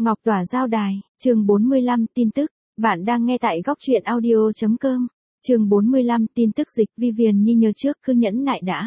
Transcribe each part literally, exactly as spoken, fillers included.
Ngọc Tỏa giao đài, chương bốn mươi lăm tin tức, bạn đang nghe tại góc truyện audio.com, chương bốn mươi lăm tin tức dịch Vivian Nhi nhớ trước cứ nhẫn nại đã.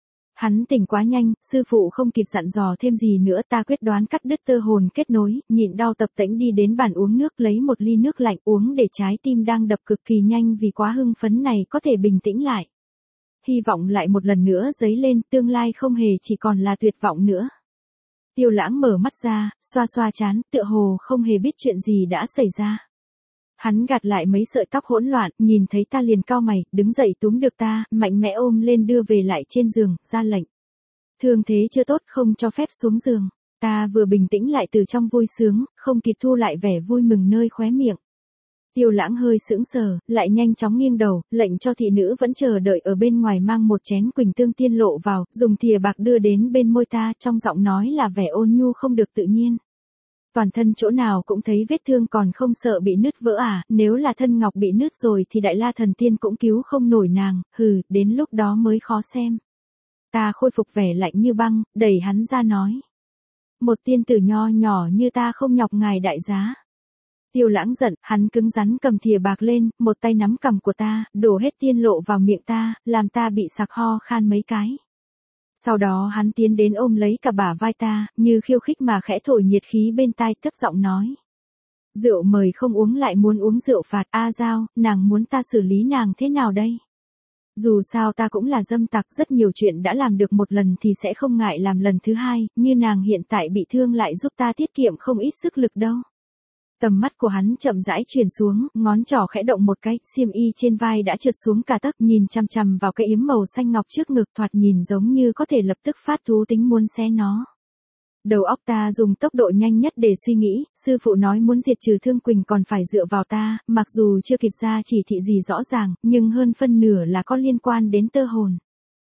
Hắn tỉnh quá nhanh, sư phụ không kịp dặn dò thêm gì nữa, ta quyết đoán cắt đứt tơ hồn kết nối, nhịn đau tập tễnh đi đến bàn uống nước lấy một ly nước lạnh uống để trái tim đang đập cực kỳ nhanh vì quá hưng phấn này có thể bình tĩnh lại. Hy vọng lại một lần nữa dấy lên, tương lai không hề chỉ còn là tuyệt vọng nữa. Tiêu Lãng mở mắt ra, xoa xoa trán, tựa hồ không hề biết chuyện gì đã xảy ra. Hắn gạt lại mấy sợi tóc hỗn loạn, nhìn thấy ta liền cau mày, đứng dậy túm được ta, mạnh mẽ ôm lên đưa về lại trên giường, ra lệnh. Thương thế chưa tốt không cho phép xuống giường. Ta vừa bình tĩnh lại từ trong vui sướng, không kịp thu lại vẻ vui mừng nơi khóe miệng. Tiêu Lãng hơi sững sờ, lại nhanh chóng nghiêng đầu, lệnh cho thị nữ vẫn chờ đợi ở bên ngoài mang một chén quỳnh tương tiên lộ vào, dùng thìa bạc đưa đến bên môi ta, trong giọng nói là vẻ ôn nhu không được tự nhiên. Toàn thân chỗ nào cũng thấy vết thương còn không sợ bị nứt vỡ à, nếu là thân ngọc bị nứt rồi thì Đại La Thần Tiên cũng cứu không nổi nàng, hừ, đến lúc đó mới khó xem. Ta khôi phục vẻ lạnh như băng, đẩy hắn ra nói. Một tiên tử nho nhỏ như ta không nhọc ngài đại giá. Tiêu Lãng giận, hắn cứng rắn cầm thìa bạc lên, một tay nắm cằm của ta, đổ hết tiên lộ vào miệng ta, làm ta bị sặc ho khan mấy cái. Sau đó hắn tiến đến ôm lấy cả bả vai ta, như khiêu khích mà khẽ thổi nhiệt khí bên tai, thấp giọng nói. Rượu mời không uống lại muốn uống rượu phạt, A Giao, nàng muốn ta xử lý nàng thế nào đây? Dù sao ta cũng là dâm tặc, rất nhiều chuyện đã làm được một lần thì sẽ không ngại làm lần thứ hai, như nàng hiện tại bị thương lại giúp ta tiết kiệm không ít sức lực đâu. Tầm mắt của hắn chậm rãi chuyển xuống, ngón trỏ khẽ động một cái, xiêm y trên vai đã trượt xuống cả tấc, nhìn chằm chằm vào cái yếm màu xanh ngọc trước ngực, thoạt nhìn giống như có thể lập tức phát thú tính muốn xé nó. Đầu óc ta dùng tốc độ nhanh nhất để suy nghĩ, sư phụ nói muốn diệt trừ Thương Quỳnh còn phải dựa vào ta, mặc dù chưa kịp ra chỉ thị gì rõ ràng, nhưng hơn phân nửa là có liên quan đến tơ hồn.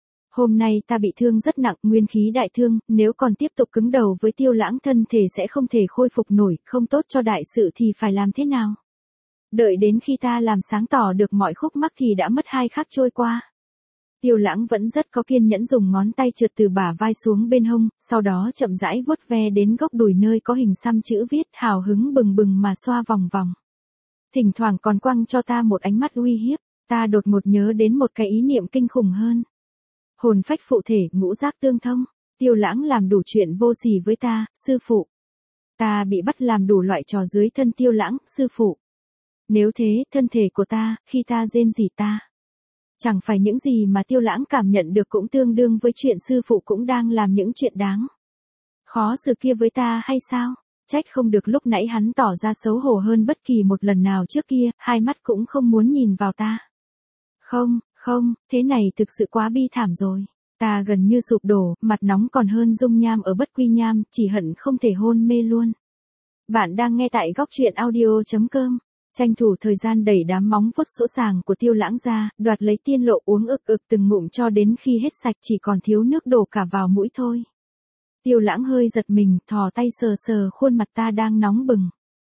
Hôm nay ta bị thương rất nặng, nguyên khí đại thương, nếu còn tiếp tục cứng đầu với Tiêu Lãng thân thể sẽ không thể khôi phục nổi, không tốt cho đại sự thì phải làm thế nào? Đợi đến khi ta làm sáng tỏ được mọi khúc mắc thì đã mất hai khắc trôi qua. Tiêu Lãng vẫn rất có kiên nhẫn dùng ngón tay trượt từ bả vai xuống bên hông, sau đó chậm rãi vuốt ve đến góc đùi nơi có hình xăm chữ viết, hào hứng bừng bừng mà xoa vòng vòng. Thỉnh thoảng còn quăng cho ta một ánh mắt uy hiếp, ta đột ngột nhớ đến một cái ý niệm kinh khủng hơn. Hồn phách phụ thể, ngũ giác tương thông. Tiêu Lãng làm đủ chuyện vô sỉ với ta, sư phụ. Ta bị bắt làm đủ loại trò dưới thân Tiêu Lãng, sư phụ. Nếu thế, thân thể của ta, khi ta rên rỉ ta. Chẳng phải những gì mà Tiêu Lãng cảm nhận được cũng tương đương với chuyện sư phụ cũng đang làm những chuyện đáng. Khó xử kia với ta hay sao? Trách không được lúc nãy hắn tỏ ra xấu hổ hơn bất kỳ một lần nào trước kia, hai mắt cũng không muốn nhìn vào ta. Không. Không, thế này thực sự quá bi thảm rồi. Ta gần như sụp đổ, mặt nóng còn hơn dung nham ở Bất Quy Nham, chỉ hận không thể hôn mê luôn. Bạn đang nghe tại góc truyện audio.com. Tranh thủ thời gian đẩy đám móng vuốt sỗ sàng của Tiêu Lãng ra, đoạt lấy tiên lộ uống ực ực từng ngụm cho đến khi hết sạch chỉ còn thiếu nước đổ cả vào mũi thôi. Tiêu Lãng hơi giật mình, thò tay sờ sờ khuôn mặt ta đang nóng bừng.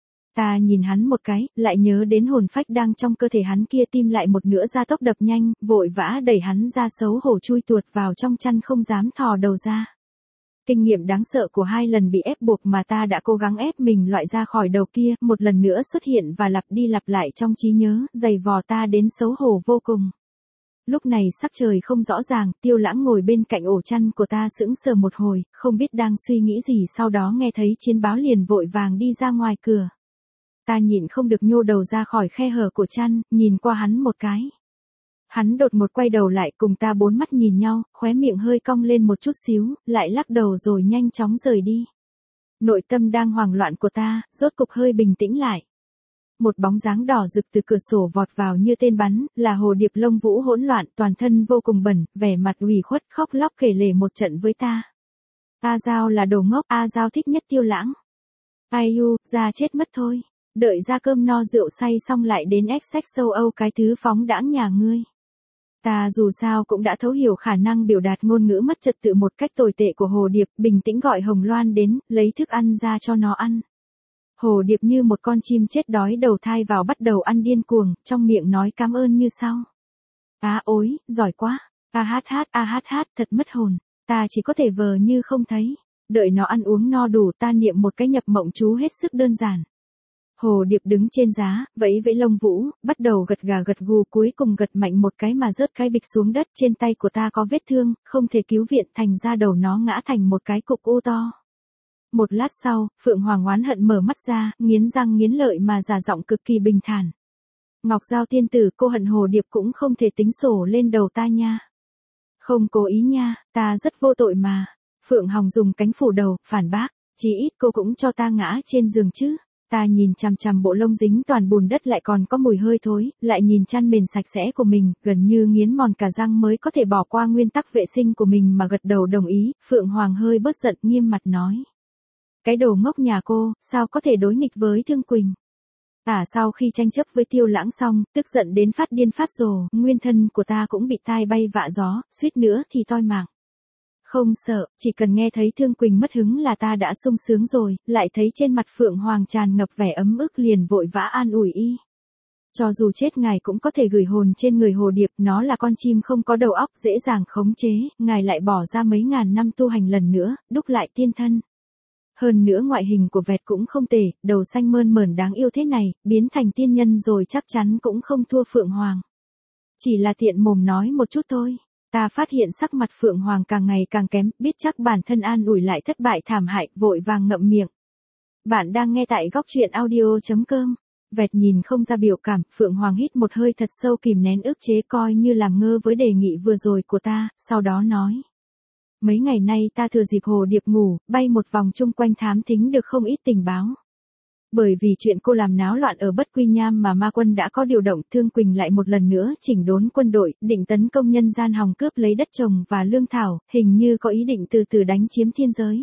Ta nhìn hắn một cái, lại nhớ đến hồn phách đang trong cơ thể hắn kia, tim lại một nửa ra tốc đập nhanh, vội vã đẩy hắn ra, xấu hổ chui tuột vào trong chăn không dám thò đầu ra. Kinh nghiệm đáng sợ của hai lần bị ép buộc mà ta đã cố gắng ép mình loại ra khỏi đầu kia, một lần nữa xuất hiện và lặp đi lặp lại trong trí nhớ, dày vò ta đến xấu hổ vô cùng. Lúc này sắc trời không rõ ràng, Tiêu Lãng ngồi bên cạnh ổ chăn của ta sững sờ một hồi, không biết đang suy nghĩ gì, sau đó nghe thấy chiến báo liền vội vàng đi ra ngoài cửa. Ta nhịn không được nhô đầu ra khỏi khe hở của chăn, nhìn qua hắn một cái. Hắn đột ngột quay đầu lại cùng ta bốn mắt nhìn nhau, khóe miệng hơi cong lên một chút xíu, lại lắc đầu rồi nhanh chóng rời đi. Nội tâm đang hoảng loạn của ta, rốt cục hơi bình tĩnh lại. Một bóng dáng đỏ rực từ cửa sổ vọt vào như tên bắn, là Hồ Điệp lông vũ hỗn loạn, toàn thân vô cùng bẩn, vẻ mặt ủy khuất khóc lóc kể lể một trận với ta. A Giao là đồ ngốc, A Giao thích nhất Tiêu Lãng. Ai u, ra chết mất thôi. Đợi ra cơm no rượu say xong lại đến ép xếch châu Âu cái thứ phóng đãng nhà ngươi. Ta dù sao cũng đã thấu hiểu khả năng biểu đạt ngôn ngữ mất trật tự một cách tồi tệ của Hồ Điệp, bình tĩnh gọi Hồng Loan đến, lấy thức ăn ra cho nó ăn. Hồ Điệp như một con chim chết đói đầu thai vào bắt đầu ăn điên cuồng, trong miệng nói cảm ơn như sau. Á ối, giỏi quá, a hát hát a hát hát, thật mất hồn, ta chỉ có thể vờ như không thấy. Đợi nó ăn uống no đủ ta niệm một cái nhập mộng chú hết sức đơn giản. Hồ điệp đứng trên giá, vẫy vẫy lông vũ, bắt đầu gật gà gật gù cuối cùng gật mạnh một cái mà rớt cái bịch xuống đất. Trên tay của ta có vết thương, không thể cứu viện thành ra đầu nó ngã thành một cái cục u to. Một lát sau, Phượng Hoàng oán hận mở mắt ra, nghiến răng nghiến lợi mà giả giọng cực kỳ bình thản. Ngọc Giao tiên tử, cô hận hồ điệp cũng không thể tính sổ lên đầu ta nha. Không cố ý nha, ta rất vô tội mà. Phượng Hồng dùng cánh phủ đầu, phản bác, chí ít cô cũng cho ta ngã trên giường chứ. Ta nhìn chằm chằm bộ lông dính toàn bùn đất lại còn có mùi hơi thối, lại nhìn chăn mền sạch sẽ của mình, gần như nghiến mòn cả răng mới có thể bỏ qua nguyên tắc vệ sinh của mình mà gật đầu đồng ý. Phượng Hoàng hơi bớt giận nghiêm mặt nói. Cái đồ ngốc nhà cô, sao có thể đối nghịch với Thương Quỳnh? À sau khi tranh chấp với Tiêu Lãng xong, tức giận đến phát điên phát rồ, nguyên thân của ta cũng bị tai bay vạ gió, suýt nữa thì toi mạng. Không sợ, chỉ cần nghe thấy Thương Quỳnh mất hứng là ta đã sung sướng rồi, lại thấy trên mặt Phượng Hoàng tràn ngập vẻ ấm ức liền vội vã an ủi y. Cho dù chết ngài cũng có thể gửi hồn trên người hồ điệp, nó là con chim không có đầu óc dễ dàng khống chế, ngài lại bỏ ra mấy ngàn năm tu hành lần nữa, đúc lại tiên thân. Hơn nữa ngoại hình của vẹt cũng không tệ, đầu xanh mơn mởn đáng yêu thế này, biến thành tiên nhân rồi chắc chắn cũng không thua Phượng Hoàng. Chỉ là tiện mồm nói một chút thôi. Ta phát hiện sắc mặt Phượng Hoàng càng ngày càng kém, biết chắc bản thân an ủi lại thất bại thảm hại, vội vàng ngậm miệng. Bạn đang nghe tại góc truyện audio chấm com. Vẹt nhìn không ra biểu cảm, Phượng Hoàng hít một hơi thật sâu kìm nén ức chế coi như làm ngơ với đề nghị vừa rồi của ta, sau đó nói. Mấy ngày nay ta thừa dịp hồ điệp ngủ, bay một vòng chung quanh thám thính được không ít tình báo. Bởi vì chuyện cô làm náo loạn ở Bất Quy Nham mà ma quân đã có điều động, Thương Quỳnh lại một lần nữa chỉnh đốn quân đội, định tấn công nhân gian hòng cướp lấy đất trồng và lương thảo, hình như có ý định từ từ đánh chiếm thiên giới.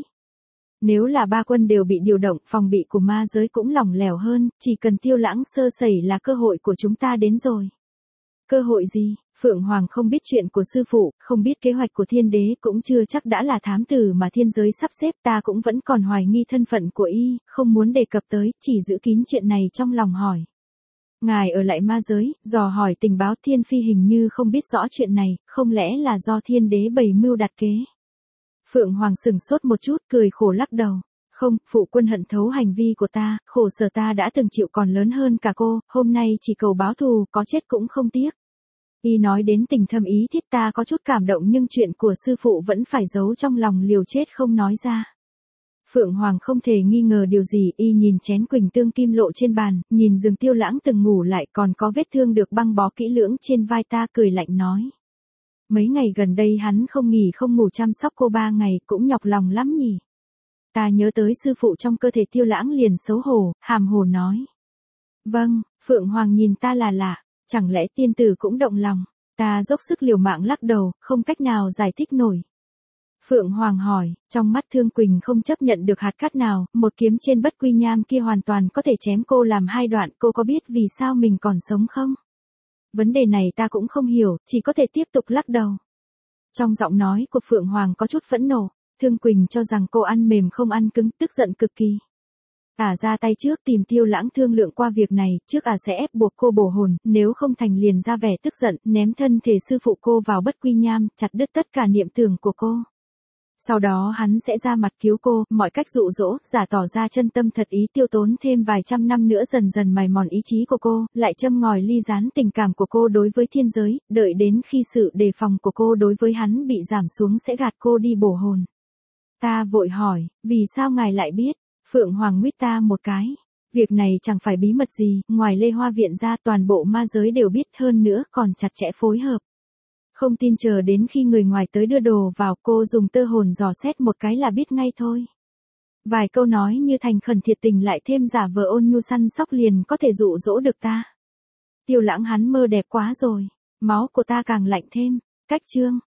Nếu là ba quân đều bị điều động, phòng bị của ma giới cũng lỏng lẻo hơn, chỉ cần Tiêu Lãng sơ sẩy là cơ hội của chúng ta đến rồi. Cơ hội gì? Phượng Hoàng không biết chuyện của sư phụ, không biết kế hoạch của thiên đế, cũng chưa chắc đã là thám tử mà thiên giới sắp xếp, ta cũng vẫn còn hoài nghi thân phận của y, không muốn đề cập tới, chỉ giữ kín chuyện này trong lòng hỏi. Ngài ở lại ma giới, dò hỏi tình báo. Thiên phi hình như không biết rõ chuyện này, không lẽ là do thiên đế bày mưu đặt kế. Phượng Hoàng sừng sốt một chút, cười khổ lắc đầu. Không, phụ quân hận thấu hành vi của ta, khổ sở ta đã từng chịu còn lớn hơn cả cô, hôm nay chỉ cầu báo thù, có chết cũng không tiếc. Y nói đến tình thâm ý thiết ta có chút cảm động nhưng chuyện của sư phụ vẫn phải giấu trong lòng liều chết không nói ra. Phượng Hoàng không thể nghi ngờ điều gì, y nhìn chén quỳnh tương kim lộ trên bàn, nhìn giường Tiêu Lãng từng ngủ lại còn có vết thương được băng bó kỹ lưỡng trên vai ta, cười lạnh nói. Mấy ngày gần đây hắn không nghỉ không ngủ chăm sóc cô ba ngày, cũng nhọc lòng lắm nhỉ. Ta nhớ tới sư phụ trong cơ thể Tiêu Lãng liền xấu hổ, hàm hồ nói. Vâng, Phượng Hoàng nhìn ta là lạ. Chẳng lẽ tiên tử cũng động lòng? Ta dốc sức liều mạng lắc đầu, không cách nào giải thích nổi. Phượng Hoàng hỏi, trong mắt Thương Quỳnh không chấp nhận được hạt cát nào, một kiếm trên Bất Quy Nham kia hoàn toàn có thể chém cô làm hai đoạn, cô có biết vì sao mình còn sống không? Vấn đề này ta cũng không hiểu, chỉ có thể tiếp tục lắc đầu. Trong giọng nói của Phượng Hoàng có chút phẫn nộ, Thương Quỳnh cho rằng cô ăn mềm không ăn cứng, tức giận cực kỳ. Ả ra tay trước tìm Tiêu Lãng thương lượng qua việc này, trước Ả sẽ ép buộc cô bổ hồn, nếu không thành liền ra vẻ tức giận, ném thân thể sư phụ cô vào Bất Quy Nham, chặt đứt tất cả niệm tưởng của cô. Sau đó hắn sẽ ra mặt cứu cô, mọi cách dụ dỗ, giả tỏ ra chân tâm thật ý, tiêu tốn thêm vài trăm năm nữa dần dần mài mòn ý chí của cô, lại châm ngòi ly gián tình cảm của cô đối với thiên giới, đợi đến khi sự đề phòng của cô đối với hắn bị giảm xuống sẽ gạt cô đi bổ hồn. Ta vội hỏi, vì sao ngài lại biết? Phượng Hoàng nguyết ta một cái. Việc này chẳng phải bí mật gì, ngoài Lê Hoa Viện ra toàn bộ ma giới đều biết, hơn nữa còn chặt chẽ phối hợp. Không tin chờ đến khi người ngoài tới đưa đồ vào, cô dùng tơ hồn dò xét một cái là biết ngay thôi. Vài câu nói như thành khẩn thiệt tình lại thêm giả vờ ôn nhu săn sóc liền có thể dụ dỗ được ta. Tiêu Lãng hắn mơ đẹp quá rồi, máu của ta càng lạnh thêm. Cách chương